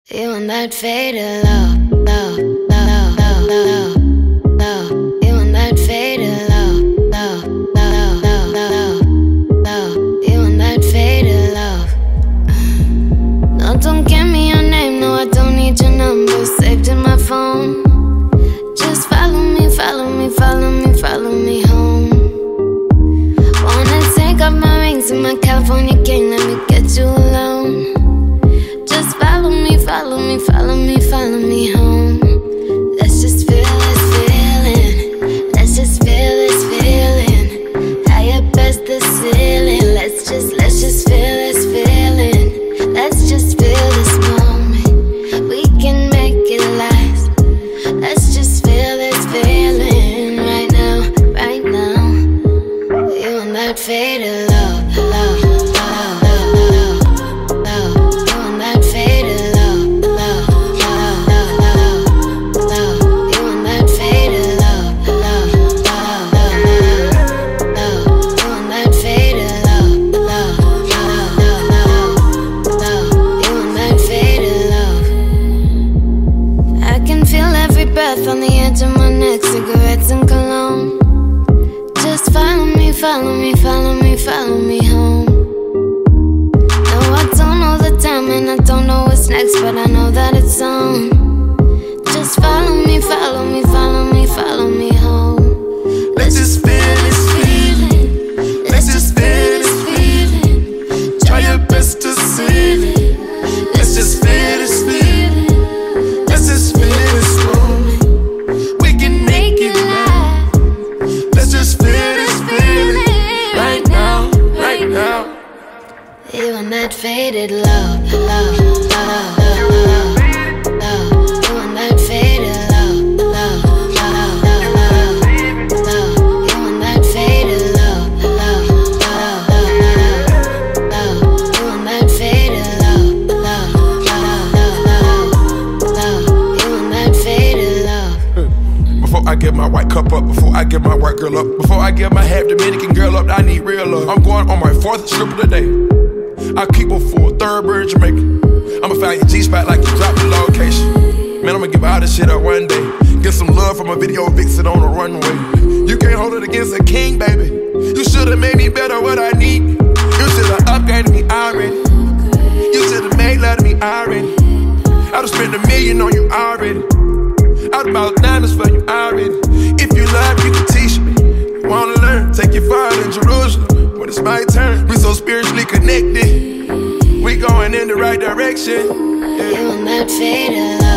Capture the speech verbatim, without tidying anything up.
You and that faded love, love, love, love, love, love. You and that faded love, love, love, love, love, love. You and that faded love. No, don't give me your name, no, I don't need your number saved in my phone. Just follow me, follow me, follow me, follow me home. Wanna take off my rings and my California king, let me get you alone. Just follow me, follow me, follow me, follow me home. Let's just feel this feeling. Let's just feel this feeling. High up as the ceiling. Let's just, let's just feel this feeling. Let's just feel this moment. We can make it last. Let's just feel this feeling right now, right now. You and that faded love, love, love, love, love, love. On the edge of my neck, cigarettes and cologne. Just follow me, follow me, follow me, follow me home. No, I don't know the time and I don't know what's next, but I know that it's on. Just follow me, follow me, follow me, follow me home. Let's just feel this feeling. Let's just feel this feeling. Try your best to see it. Let's just feel this feeling. Let's just feel this moment. You and that faded love, love, love, love, love, love. You and that faded love, love, love, love, love, love. You and that faded love, love, love, love, love. You and that faded love, love, love, love, love. You and that faded love. Before I get my white cup up, before I get my white girl up, before I get my half Dominican girl up, I need real love. I'm going on my fourth strip of the day. I keep her for a third bird Jamaica. I'ma find your G-spot like you dropped the location. Man, I'ma give all this shit up one day. Get some love from a video vixen on the runway. You can't hold it against a king, baby. You should've made me better what I need. You should've upgraded me already. You should've made love to me already. I'd've spent a million on you already. I'd about diamonds for you already. If you love, you can teach me. You wanna learn, take you far in Jerusalem. When it's my turn, we so spiritually connected. We going in the right direction. Yeah. You and that faded love.